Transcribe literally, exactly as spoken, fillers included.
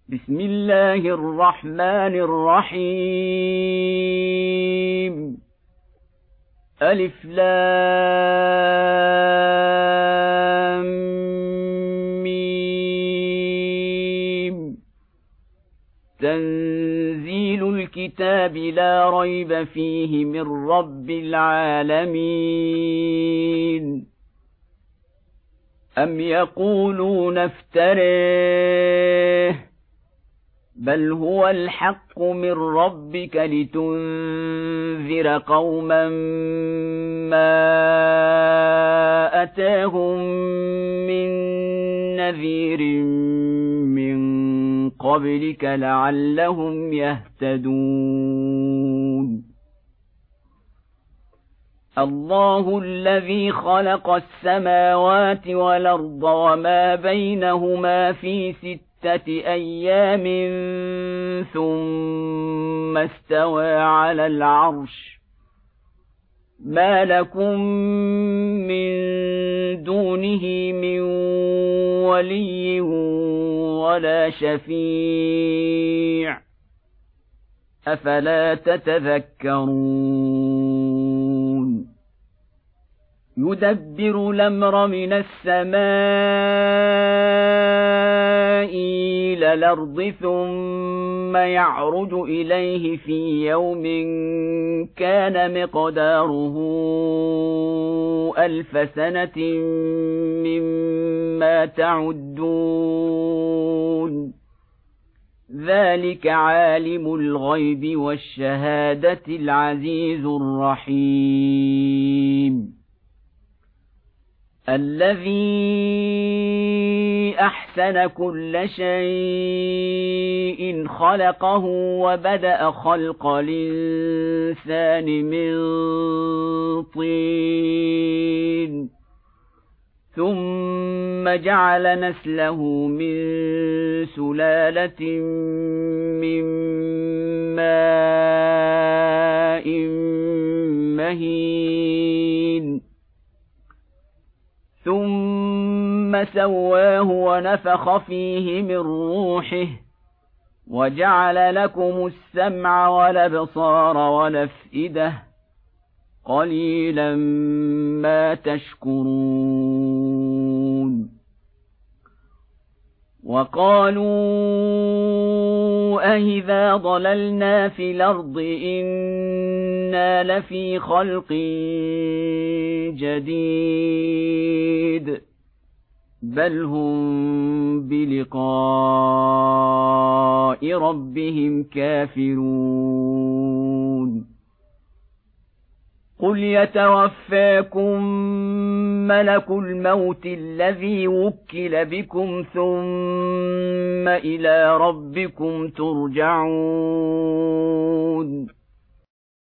بسم الله الرحمن الرحيم ألف لام ميم تنزيل الكتاب لا ريب فيه من رب العالمين أم يقولون افتريه بل هو الحق من ربك لتنذر قوما ما أتاهم من نذير من قبلك لعلهم يهتدون الله الذي خلق السماوات والأرض وما بينهما في ستة أيام ثم استوى على العرش ما لكم من دونه من ولي ولا شفيع أفلا تتذكرون يدبر الأمر من السماء إلى الأرض ثم يعرج إليه في يوم كان مقداره ألف سنة مما تعدون ذلك عالم الغيب والشهادة العزيز الرحيم الذي أحسن كل شيء خلقه وبدأ خلق الإنسان من طين ثم جعل نسله من سلالة من ماء مهين ثم سواه ونفخ فيه من روحه وجعل لكم السمع والأبصار والأفئدة قليلا ما تشكرون وقالوا أإذا ضللنا في الأرض إنا لفي خلق جديد بل هم بلقاء ربهم كافرون قل يتوفاكم ملك الموت الذي وكل بكم ثم إلى ربكم ترجعون